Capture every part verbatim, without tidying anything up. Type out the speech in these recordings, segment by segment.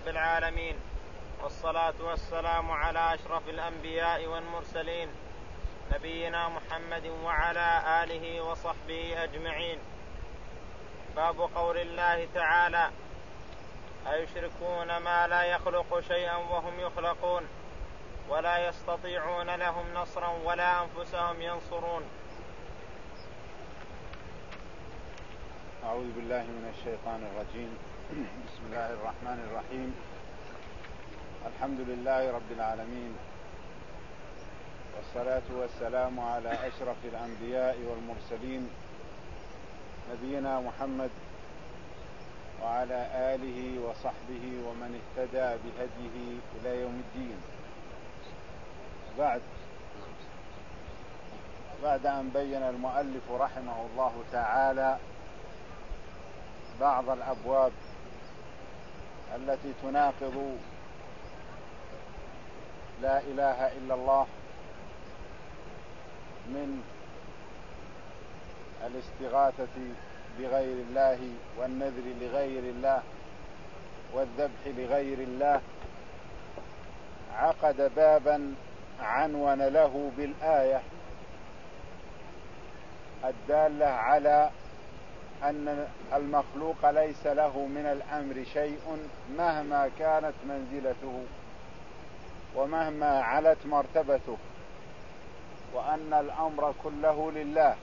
رب العالمين، والصلاة والسلام على أشرف الأنبياء والمرسلين نبينا محمد وعلى آله وصحبه أجمعين. باب قول الله تعالى: أيشركون ما لا يخلق شيئا وهم يخلقون ولا يستطيعون لهم نصرا ولا أنفسهم ينصرون. أعوذ بالله من الشيطان الرجيم. بسم الله الرحمن الرحيم. الحمد لله رب العالمين، والصلاة والسلام على أشرف الأنبياء والمرسلين نبينا محمد وعلى آله وصحبه ومن اهتدى بهديه إلى يوم الدين. بعد بعد أن بين المؤلف رحمه الله تعالى بعض الأبواب التي تناقض لا إله إلا الله من الاستغاثة بغير الله والنذر لغير الله والذبح لغير الله، عقد بابا عنون له بالآية الدالة على أن المخلوق ليس له من الأمر شيء مهما كانت منزلته ومهما علت مرتبته، وأن الأمر كله لله.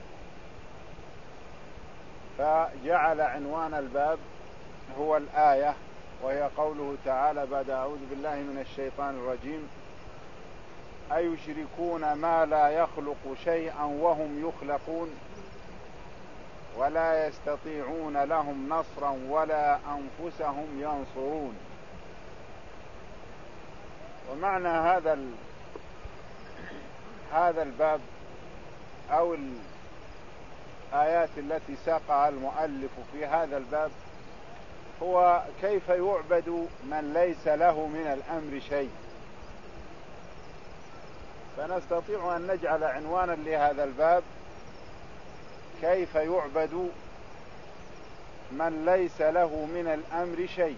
فجعل عنوان الباب هو الآية، وهي قوله تعالى بعد أعوذ بالله من الشيطان الرجيم: أيشركون ما لا يخلق شيئا وهم يخلقون ولا يستطيعون لهم نصرا ولا أنفسهم ينصرون. ومعنى هذا هذا الباب أو الآيات التي ساقها المؤلف في هذا الباب هو كيف يعبد من ليس له من الأمر شيء. فنستطيع أن نجعل عنوانا لهذا الباب: كيف يعبد من ليس له من الأمر شيء.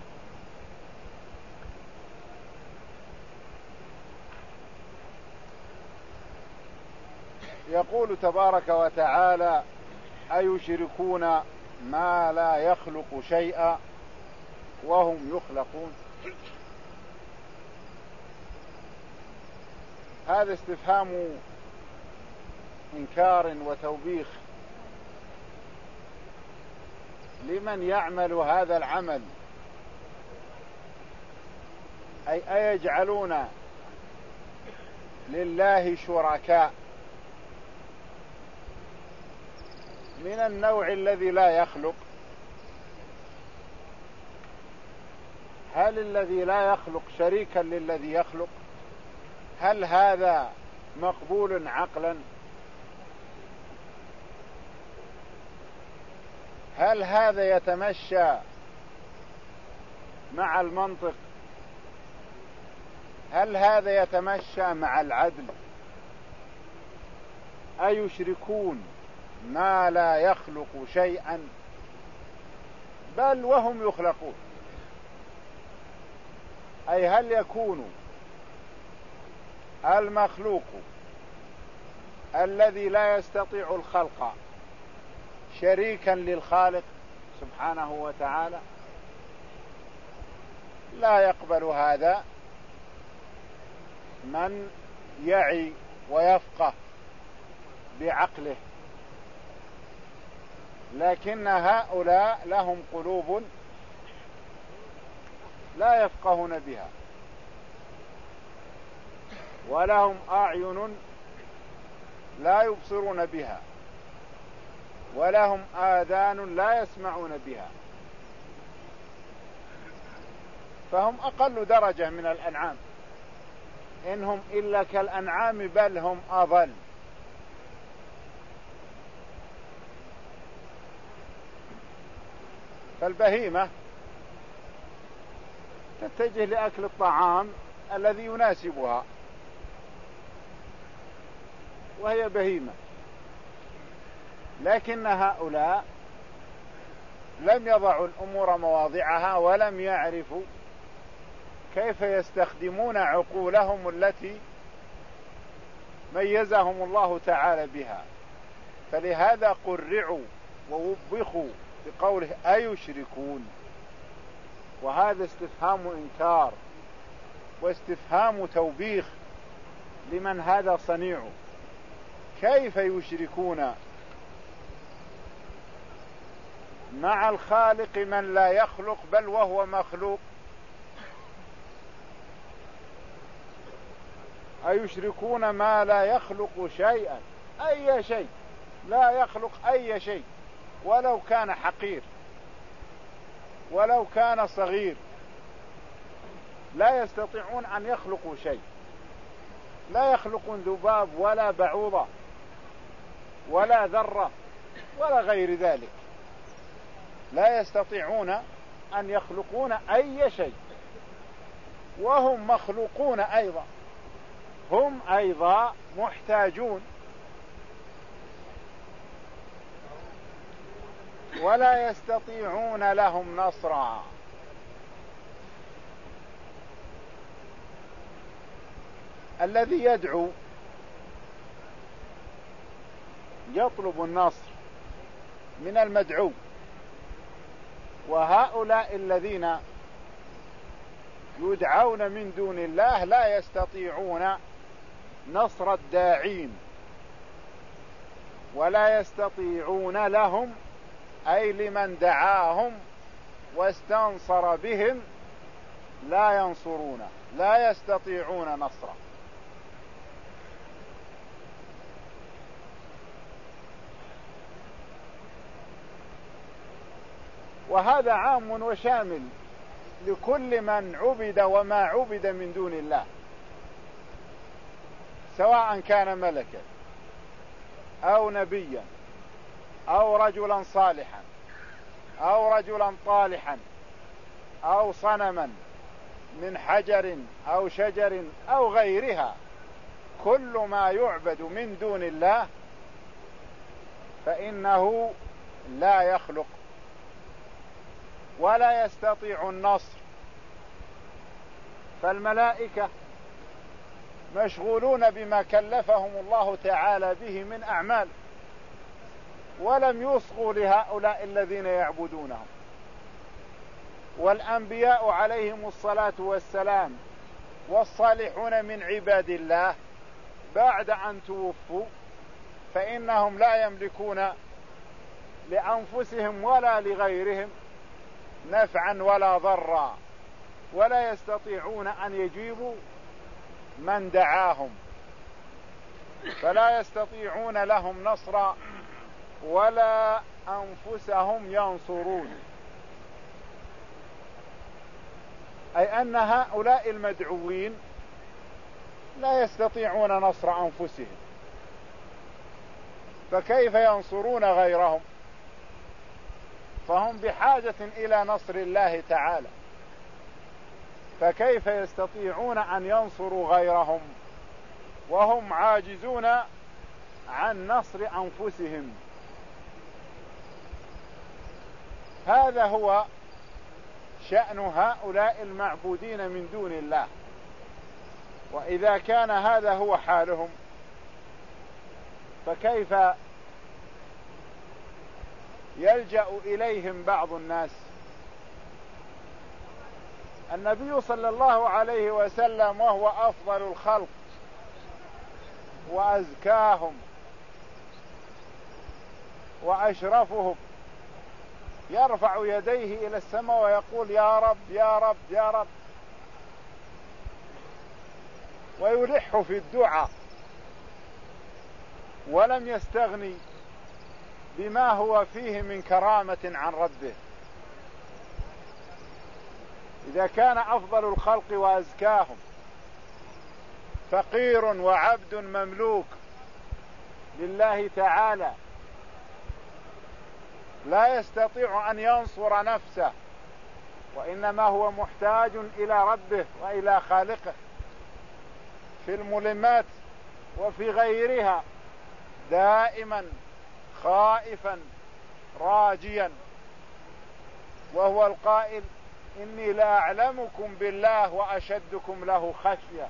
يقول تبارك وتعالى: أيشركون ما لا يخلق شيئا وهم يخلقون. هذا استفهام إنكار وتوبيخ لمن يعمل هذا العمل، أي أيجعلون لله شركاء من النوع الذي لا يخلق. هل الذي لا يخلق شريكا للذي يخلق؟ هل هذا مقبول عقلا؟ هل هذا يتمشى مع المنطق؟ هل هذا يتمشى مع العدل؟ أيشركون ما لا يخلق شيئا بل وهم يخلقون. أي هل يكون المخلوق الذي لا يستطيع الخلق شريكا للخالق سبحانه وتعالى؟ لا يقبل هذا من يعي ويفقه بعقله، لكن هؤلاء لهم قلوب لا يفقهون بها، ولهم أعين لا يبصرون بها، ولهم آذان لا يسمعون بها، فهم أقل درجة من الأنعام، إنهم إلا كالأنعام بل هم أضل. فالبهيمة تتجه لأكل الطعام الذي يناسبها، وهي بهيمة، لكن هؤلاء لم يضعوا الأمور مواضعها ولم يعرفوا كيف يستخدمون عقولهم التي ميزهم الله تعالى بها. فلهذا قرعوا ووبخوا بقوله أيشركون، وهذا استفهام إنكار واستفهام توبيخ لمن هذا صنيعه. كيف يشركون مع الخالق من لا يخلق بل وهو مخلوق؟ أيشركون ما لا يخلق شيئا، أي شيء، لا يخلق أي شيء ولو كان حقير ولو كان صغير، لا يستطيعون أن يخلقوا شيء، لا يخلقون ذباب ولا بعوضة ولا ذرة ولا غير ذلك، لا يستطيعون أن يخلقون أي شيء، وهم مخلوقون أيضا، هم أيضا محتاجون، ولا يستطيعون لهم نصرا. الذي يدعو يطلب النصر من المدعو، وهؤلاء الذين يدعون من دون الله لا يستطيعون نصر الداعين، ولا يستطيعون لهم أي لمن دعاهم واستنصر بهم لا ينصرون، لا يستطيعون نصره. وهذا عام وشامل لكل من عبد وما عبد من دون الله، سواء كان ملكا أو نبيا أو رجلا صالحا أو رجلا طالحا أو صنما من حجر أو شجر أو غيرها، كل ما يعبد من دون الله فإنه لا يخلق ولا يستطيع النصر. فالملائكة مشغولون بما كلفهم الله تعالى به من أعمال، ولم يصغوا لهؤلاء الذين يعبدونهم. والأنبياء عليهم الصلاة والسلام والصالحون من عباد الله بعد أن توفوا فإنهم لا يملكون لأنفسهم ولا لغيرهم نفعا ولا ضرا، ولا يستطيعون أن يجيبوا من دعاهم، فلا يستطيعون لهم نصرا ولا أنفسهم ينصرون. أي أن هؤلاء المدعوين لا يستطيعون نصر أنفسهم، فكيف ينصرون غيرهم؟ فهم بحاجة إلى نصر الله تعالى، فكيف يستطيعون أن ينصروا غيرهم وهم عاجزون عن نصر أنفسهم؟ هذا هو شأن هؤلاء المعبودين من دون الله. وإذا كان هذا هو حالهم فكيف يلجأ إليهم بعض الناس؟ النبي صلى الله عليه وسلم وهو أفضل الخلق وأزكاهم وأشرفهم يرفع يديه إلى السماء ويقول يا رب يا رب يا رب، ويلح في الدعاء، ولم يستغني بما هو فيه من كرامة عن ربه. إذا كان أفضل الخلق وأزكاهم فقير وعبد مملوك لله تعالى لا يستطيع أن ينصر نفسه، وإنما هو محتاج إلى ربه وإلى خالقه في الملمات وفي غيرها، دائما خائفا راجيا، وهو القائل إني لأعلمكم بالله وأشدكم له خشية.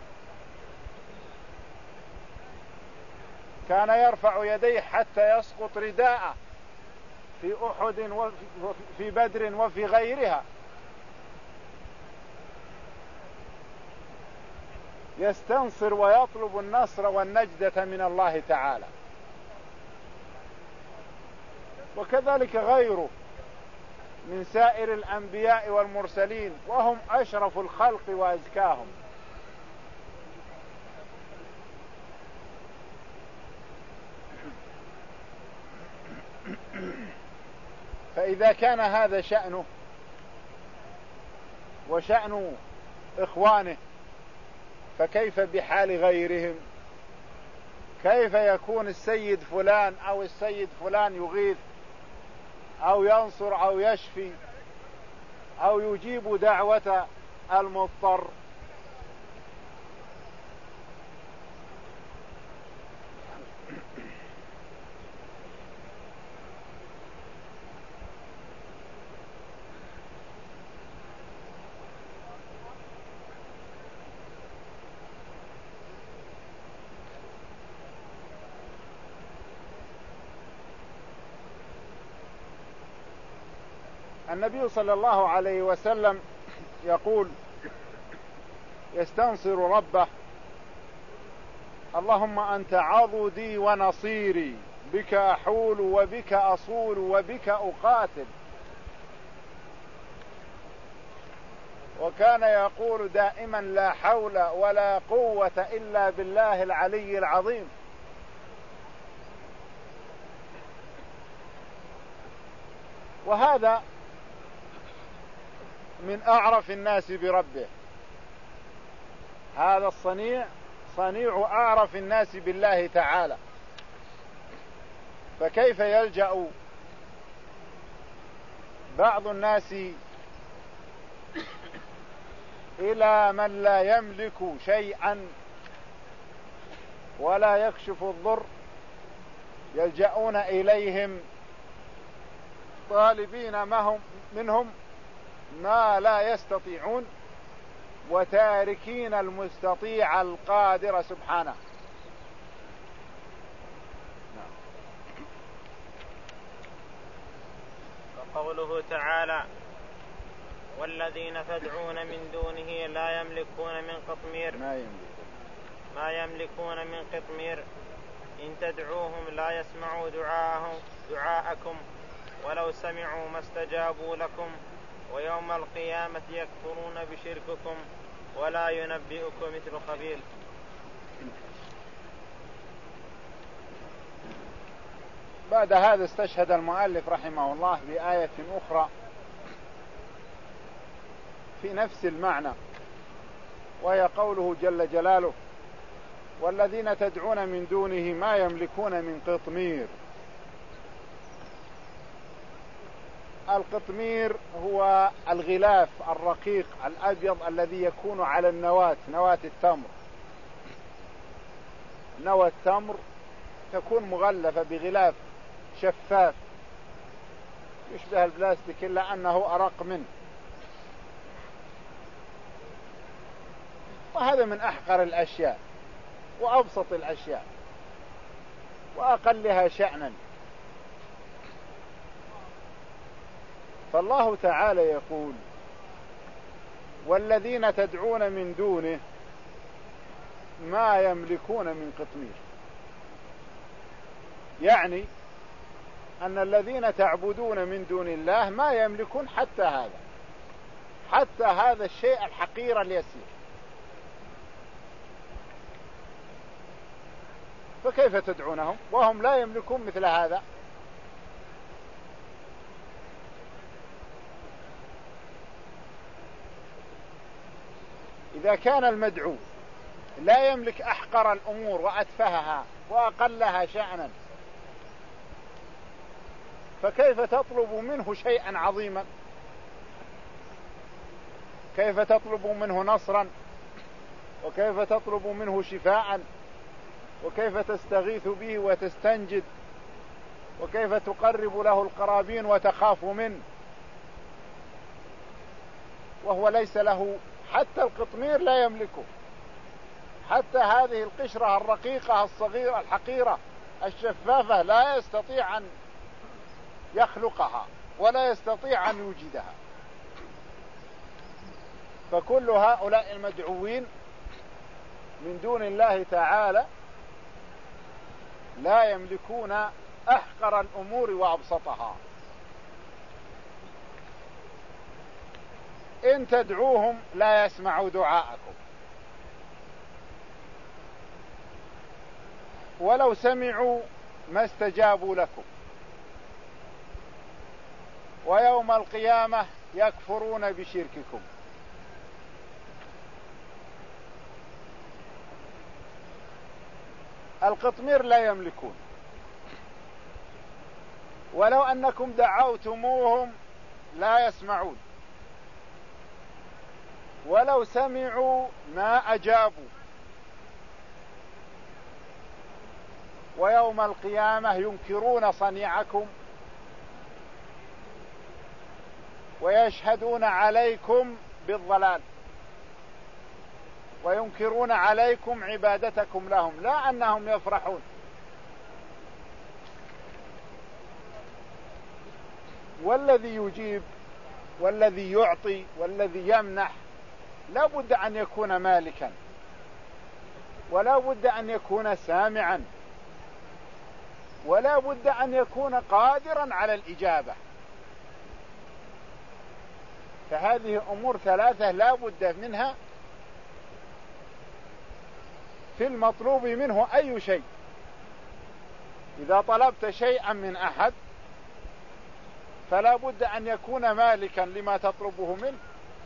كان يرفع يديه حتى يسقط رداءه في أحد وفي بدر وفي غيرها، يستنصر ويطلب النصر والنجدة من الله تعالى. وكذلك غيره من سائر الأنبياء والمرسلين، وهم أشرف الخلق وأزكاهم. فإذا كان هذا شأنه وشأن إخوانه، فكيف بحال غيرهم؟ كيف يكون السيد فلان أو السيد فلان يغيث أو ينصر أو يشفي أو يجيب دعوة المضطر؟ النبي صلى الله عليه وسلم يقول يستنصر ربه: اللهم أنت عضدي ونصيري، بك أحول وبك أصول وبك أقاتل. وكان يقول دائما: لا حول ولا قوة إلا بالله العلي العظيم. وهذا من أعرف الناس بربه، هذا الصنيع صنيع أعرف الناس بالله تعالى. فكيف يلجأ بعض الناس إلى من لا يملك شيئا ولا يكشف الضر، يلجأون إليهم طالبين منهم ما لا يستطيعون، وتاركين المستطيع القادر سبحانه. وقوله تعالى: والذين تدعون من دونه لا يملكون من قطمير ما يملكون, ما يملكون من قطمير إن تدعوهم لا يسمعوا دعاءهم دعاءكم ولو سمعوا ما استجابوا لكم ويوم القيامة يكفرون بشرككم ولا ينبئكم مثل خبير. بعد هذا استشهد المؤلف رحمه الله بآية أخرى في نفس المعنى، وهي قوله جل جلاله: والذين تدعون من دونه ما يملكون من قطمير. القطمير هو الغلاف الرقيق الأبيض الذي يكون على النواة، نواة التمر. نواة التمر تكون مغلفة بغلاف شفاف يشبه البلاستيك إلا أنه أرق منه، وهذا من أحقر الأشياء وأبسط الأشياء وأقلها شأنا. فالله تعالى يقول: والذين تدعون من دونه ما يملكون من قطمير، يعني أن الذين تعبدون من دون الله ما يملكون حتى هذا، حتى هذا الشيء الحقير اليسير. فكيف تدعونهم وهم لا يملكون مثل هذا؟ إذا كان المدعو لا يملك أحقر الأمور وأتفهها وأقلها شأنا، فكيف تطلب منه شيئا عظيما؟ كيف تطلب منه نصرا؟ وكيف تطلب منه شفاء؟ وكيف تستغيث به وتستنجد؟ وكيف تقرب له القرابين وتخاف منه؟ وهو ليس له حتى القطمير لا يملكه، حتى هذه القشرة الرقيقة الصغيرة الحقيرة الشفافة لا يستطيع أن يخلقها ولا يستطيع أن يوجدها. فكل هؤلاء المدعوين من دون الله تعالى لا يملكون أحقر الأمور وأبسطها. إن تدعوهم لا يسمعوا دعاءكم، ولو سمعوا ما استجابوا لكم، ويوم القيامة يكفرون بشرككم. القطمير لا يملكون، ولو أنكم دعوتموهم لا يسمعون، ولو سمعوا ما أجابوا، ويوم القيامة ينكرون صنيعكم ويشهدون عليكم بالضلال وينكرون عليكم عبادتكم لهم، لا أنهم يفرحون. والذي يجيب والذي يعطي والذي يمنح لا بد أن يكون مالكا، ولا بد أن يكون سامعا، ولا بد أن يكون قادرا على الإجابة. فهذه أمور ثلاثة لا بد منها في المطلوب منه أي شيء. إذا طلبت شيئا من أحد فلا بد أن يكون مالكا لما تطلبه منه،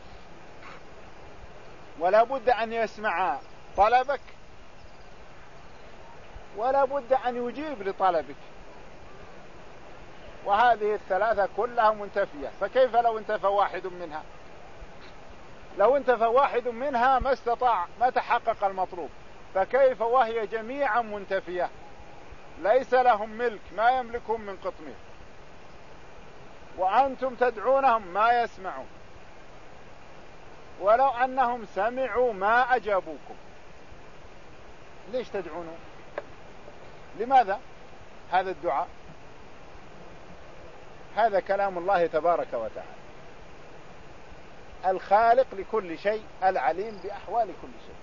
ولا بد أن يسمع طلبك، ولا بد أن يجيب لطلبك. وهذه الثلاثة كلها منتفية، فكيف لو انتفى واحد منها؟ لو انتفى واحد منها ما استطاع ما تحقق المطلوب، فكيف وهي جميعا منتفية؟ ليس لهم ملك، ما يملكون من قطمير، وأنتم تدعونهم ما يسمعون، ولو أنهم سمعوا ما أجابوكم. ليش تدعونه؟ لماذا هذا الدعاء؟ هذا كلام الله تبارك وتعالى، الخالق لكل شيء، العليم بأحوال كل شيء،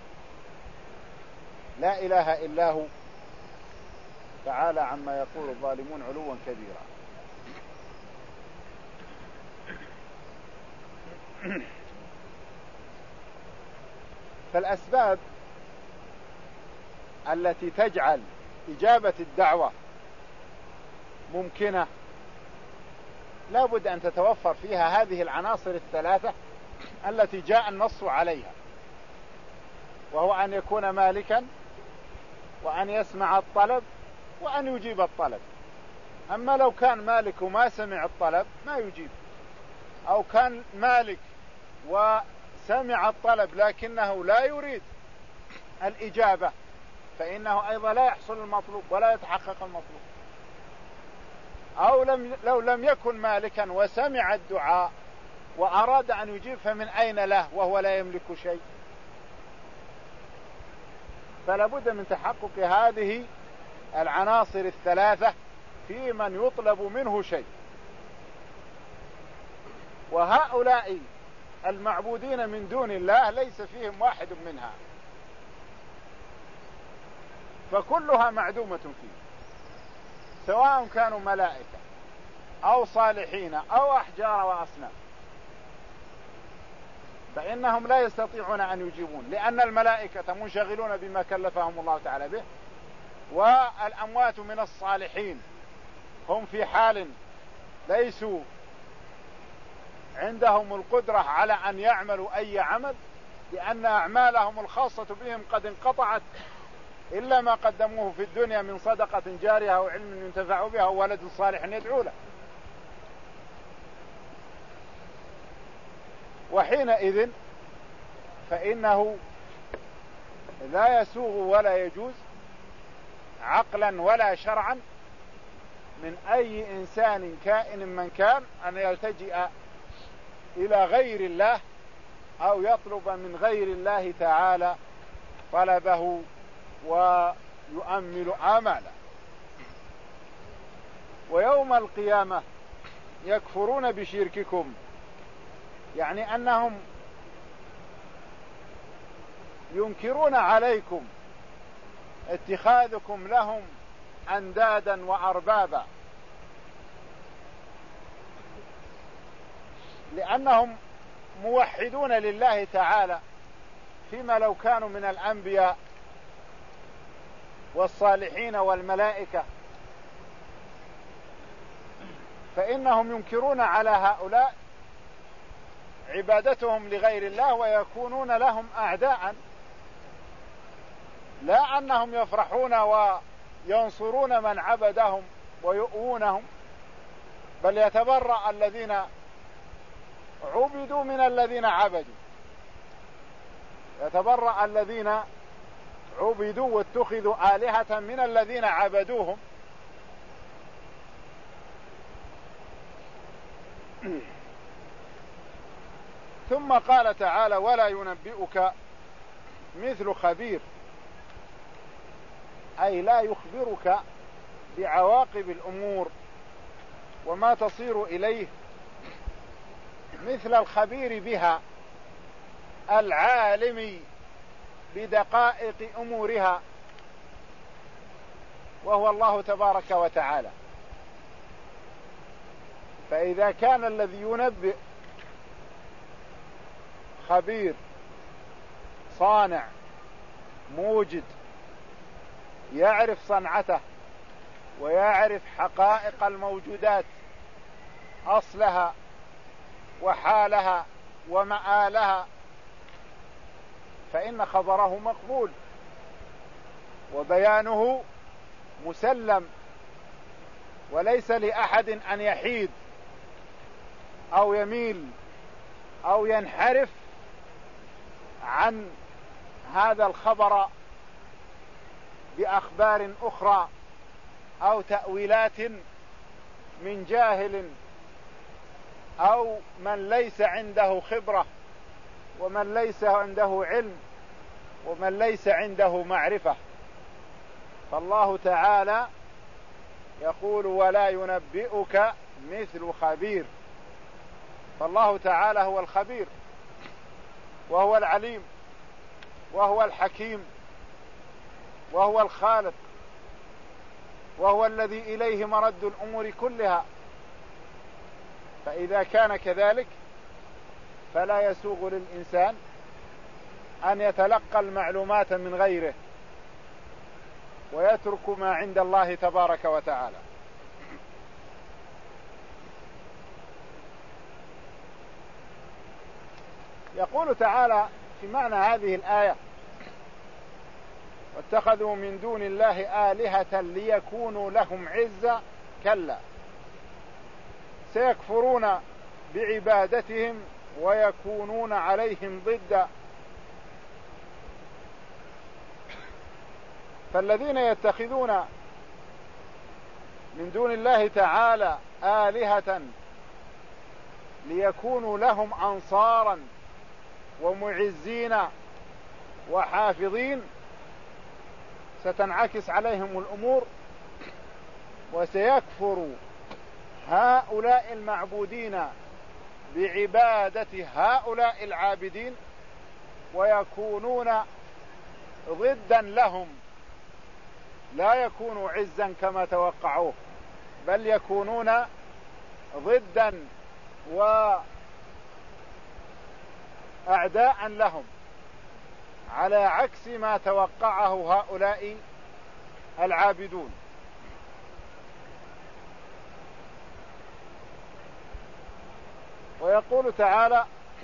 لا إله إلا هو تعالى عما يقول الظالمون علوا كبيرا. فالأسباب التي تجعل إجابة الدعوة ممكنة لا بد أن تتوفر فيها هذه العناصر الثلاثة التي جاء النص عليها، وهو أن يكون مالكا، وأن يسمع الطلب، وأن يجيب الطلب. أما لو كان مالك وما سمع الطلب ما يجيب، أو كان مالك وسمع الطلب لكنه لا يريد الإجابة، فإنه أيضا لا يحصل المطلوب ولا يتحقق المطلوب. أو لم لو لم يكن مالكا وسمع الدعاء وأراد أن يجيب فمن أين له وهو لا يملك شيء؟ فلا بد من تحقق هذه العناصر الثلاثة في من يطلب منه شيء. وهؤلاء المعبودين من دون الله ليس فيهم واحد منها، فكلها معدومة فيه، سواء كانوا ملائكة أو صالحين أو أحجار وأصنام، فإنهم لا يستطيعون أن يجيبون، لأن الملائكة منشغلون بما كلفهم الله تعالى به، والأموات من الصالحين هم في حال ليسوا عندهم القدرة على أن يعملوا أي عمل، لأن أعمالهم الخاصة بهم قد انقطعت، إلا ما قدموه في الدنيا من صدقة جارية أو علم ينتفع بها أو ولد صالح يدعو له. وحينئذ فإنه لا يسوغ ولا يجوز عقلا ولا شرعا من أي إنسان كائن من كان أن يلتجئ إلى غير الله أو يطلب من غير الله تعالى طلبه ويؤمل آماله. ويوم القيامة يكفرون بشرككم، يعني أنهم ينكرون عليكم اتخاذكم لهم أندادا وأربابا، لأنهم موحدون لله تعالى، فيما لو كانوا من الأنبياء والصالحين والملائكة فإنهم ينكرون على هؤلاء عبادتهم لغير الله ويكونون لهم أعداء، لا أنهم يفرحون وينصرون من عبدهم ويؤونهم، بل يتبرأ الذين عبدوا من الذين عبدوا، يتبرأ الذين عبدوا واتخذوا آلهة من الذين عبدوهم. ثم قال تعالى: ولا ينبئك مثل خبير، أي لا يخبرك بعواقب الأمور وما تصير إليه مثل الخبير بها العالم بدقائق أمورها، وهو الله تبارك وتعالى. فإذا كان الذي ينبئ خبير صانع موجد يعرف صنعته ويعرف حقائق الموجودات أصلها وحالها ومآلها، فإن خبره مقبول وبيانه مسلم، وليس لأحد أن يحيد أو يميل أو ينحرف عن هذا الخبر بأخبار أخرى أو تأويلات من جاهل أو من ليس عنده خبرة ومن ليس عنده علم ومن ليس عنده معرفة. فالله تعالى يقول: ولا ينبئك مثل خبير. فالله تعالى هو الخبير وهو العليم وهو الحكيم وهو الخالق، وهو الذي إليه مرد الأمور كلها. فإذا كان كذلك فلا يسوغ للإنسان أن يتلقى المعلومات من غيره ويترك ما عند الله تبارك وتعالى. يقول تعالى في معنى هذه الآية: واتخذوا من دون الله آلهة ليكونوا لهم عزا، كلا سيكفرون بعبادتهم ويكونون عليهم ضدا. فالذين يتخذون من دون الله تعالى آلهة ليكونوا لهم أنصارا ومعزين وحافظين ستنعكس عليهم الأمور، وسيكفر هؤلاء المعبودين بعبادة هؤلاء العابدين ويكونون ضدا لهم، لا يكونوا عزا كما توقعوه بل يكونون ضدا وأعداء لهم، على عكس ما توقعه هؤلاء العابدون. ويقول تعالى: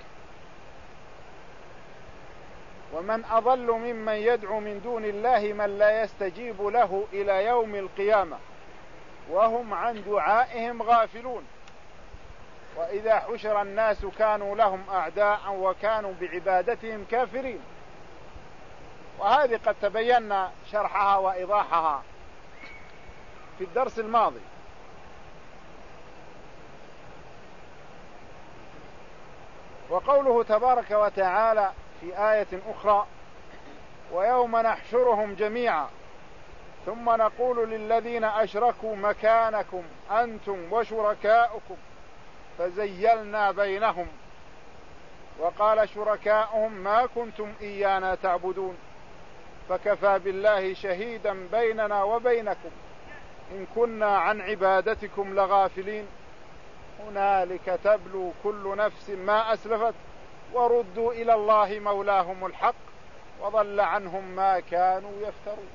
ومن أضل ممن يدعو من دون الله من لا يستجيب له إلى يوم القيامة وهم عن دعائهم غافلون وإذا حشر الناس كانوا لهم أعداء وكانوا بعبادتهم كافرين. وهذه قد تبين شرحها وإيضاحها في الدرس الماضي. وقوله تبارك وتعالى في آية أخرى: ويوم نحشرهم جميعا ثم نقول للذين أشركوا مكانكم أنتم وشركاؤكم فزيلنا بينهم وقال شركاؤهم ما كنتم إيانا تعبدون فكفى بالله شهيدا بيننا وبينكم إن كنا عن عبادتكم لغافلين هنالك تبلو كل نفس ما أسلفت وردوا إلى الله مولاهم الحق وضل عنهم ما كانوا يفترون.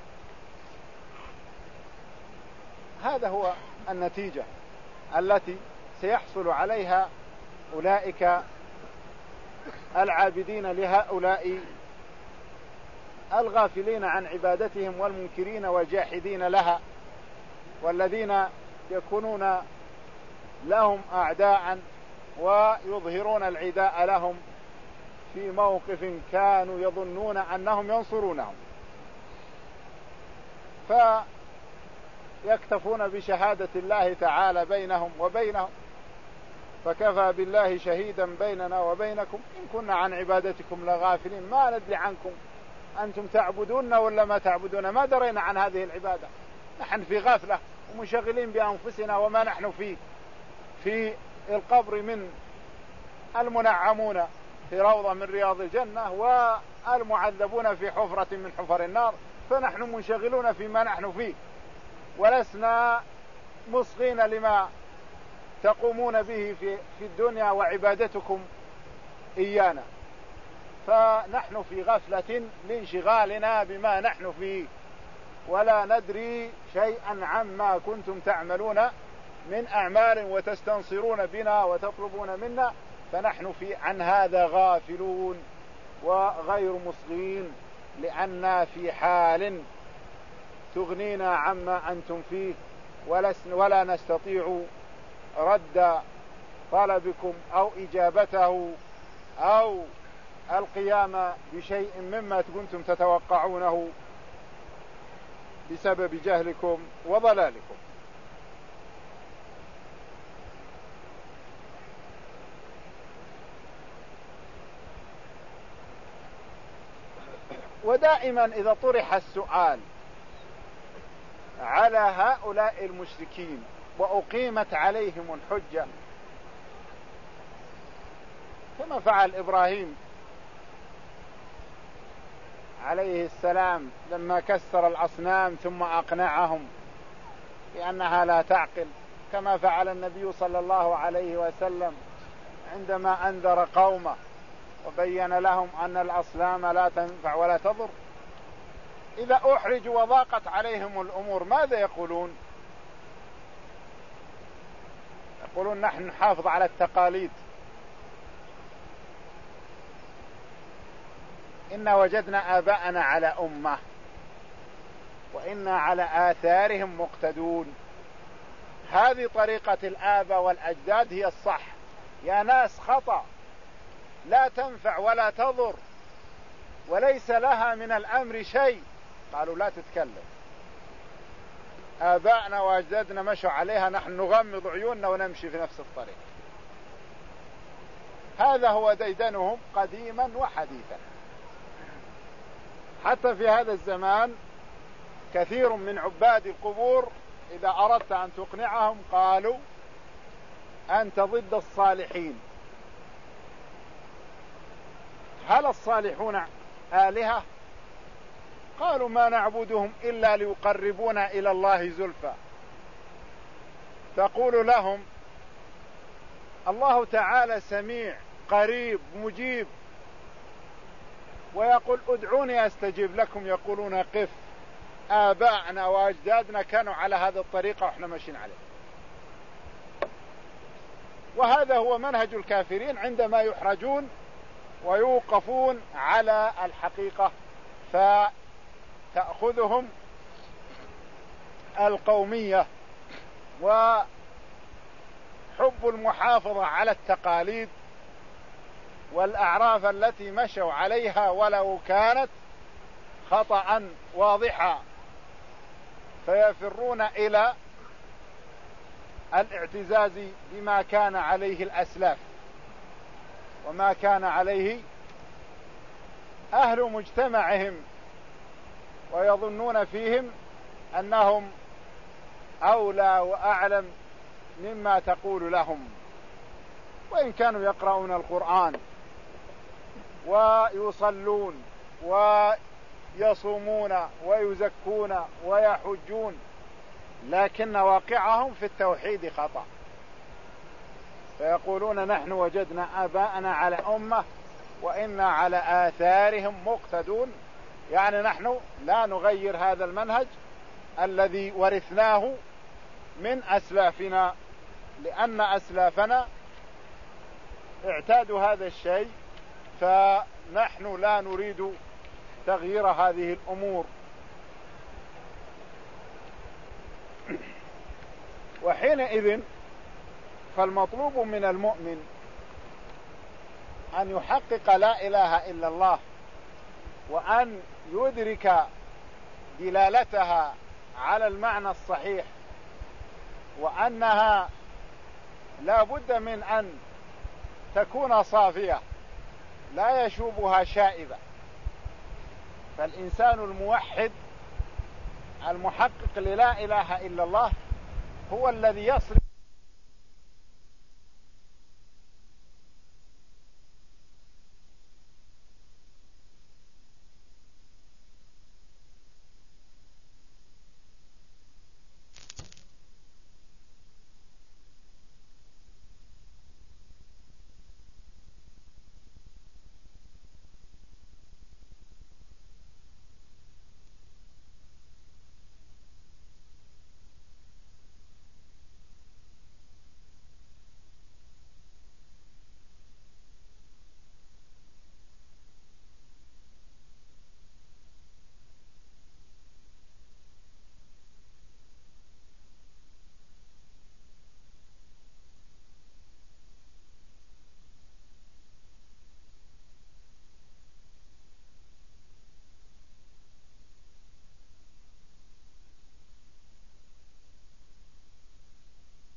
هذا هو النتيجة التي سيحصل عليها أولئك العابدين لهؤلاء الغافلين عن عبادتهم والمنكرين والجاحدين لها، والذين يكونون لهم أعداء ويظهرون العداء لهم في موقف كانوا يظنون أنهم ينصرونهم، فيكتفون بشهادة الله تعالى بينهم وبينهم فكفى بالله شهيدا بيننا وبينكم إن كنا عن عبادتكم لغافلين ما ندري عنكم أنتم تعبدون ولا ما تعبدون، ما درينا عن هذه العبادة، نحن في غفلة ومشغلين بأنفسنا وما نحن فيه في القبر من المنعمون في روضة من رياض الجنة والمعذبون في حفرة من حفر النار، فنحن منشغلون فيما نحن فيه ولسنا مصغين لما تقومون به في, في الدنيا وعبادتكم إيانا، فنحن في غفلة لانشغالنا بما نحن فيه ولا ندري شيئا عما كنتم تعملون من أعمال وتستنصرون بنا وتطلبون منا، فنحن في عن هذا غافلون وغير مصغين لأننا في حال تغنينا عما أنتم فيه ولا نستطيع رد طلبكم أو إجابته أو القيام بشيء مما كنتم تتوقعونه بسبب جهلكم وضلالكم. ودائما إذا طرح السؤال على هؤلاء المشركين وأقيمت عليهم الحجة كما فعل إبراهيم عليه السلام لما كسر الأصنام ثم أقنعهم بأنها لا تعقل، كما فعل النبي صلى الله عليه وسلم عندما أنذر قومه وبين لهم أن الأصنام لا تنفع ولا تضر، إذا أحرجوا وضاقت عليهم الأمور ماذا يقولون؟ يقولون نحن نحافظ على التقاليد، إنا وجدنا آباءنا على أمة وإنا على آثارهم مقتدون. هذه طريقة الآباء والأجداد هي الصح، يا ناس خطأ لا تنفع ولا تضر وليس لها من الأمر شيء. قالوا لا تتكلم، آباءنا وأجدادنا مشوا عليها، نحن نغمض عيوننا ونمشي في نفس الطريق. هذا هو ديدنهم قديما وحديثا. حتى في هذا الزمان كثير من عباد القبور إذا أردت أن تقنعهم قالوا أنت ضد الصالحين. هل الصالحون آلهة؟ قالوا ما نعبدهم إلا ليقربونا إلى الله زلفى. تقول لهم الله تعالى سميع قريب مجيب، ويقول ادعوني أستجيب لكم، يقولون قف، آباءنا وأجدادنا كانوا على هذا الطريقة وإحنا ماشيين عليه. وهذا هو منهج الكافرين عندما يحرجون ويوقفون على الحقيقة فتأخذهم القومية وحب المحافظة على التقاليد والأعراف التي مشوا عليها ولو كانت خطأ واضحا، فيفرون إلى الاعتزاز بما كان عليه الأسلاف وما كان عليه أهل مجتمعهم، ويظنون فيهم أنهم أولى وأعلم مما تقول لهم، وإن كانوا يقرؤون القرآن ويصلون ويصومون ويزكون ويحجون، لكن واقعهم في التوحيد خطأ، فيقولون نحن وجدنا آباءنا على أمة وإنا على آثارهم مقتدون، يعني نحن لا نغير هذا المنهج الذي ورثناه من أسلافنا، لأن أسلافنا اعتادوا هذا الشيء، فنحن لا نريد تغيير هذه الأمور. وحينئذ فالمطلوب من المؤمن أن يحقق لا إله إلا الله، وأن يدرك دلالتها على المعنى الصحيح، وأنها لا بد من أن تكون صافية لا يشوبها شائبة. فالإنسان الموحد المحقق للا إله إلا الله هو الذي يصرف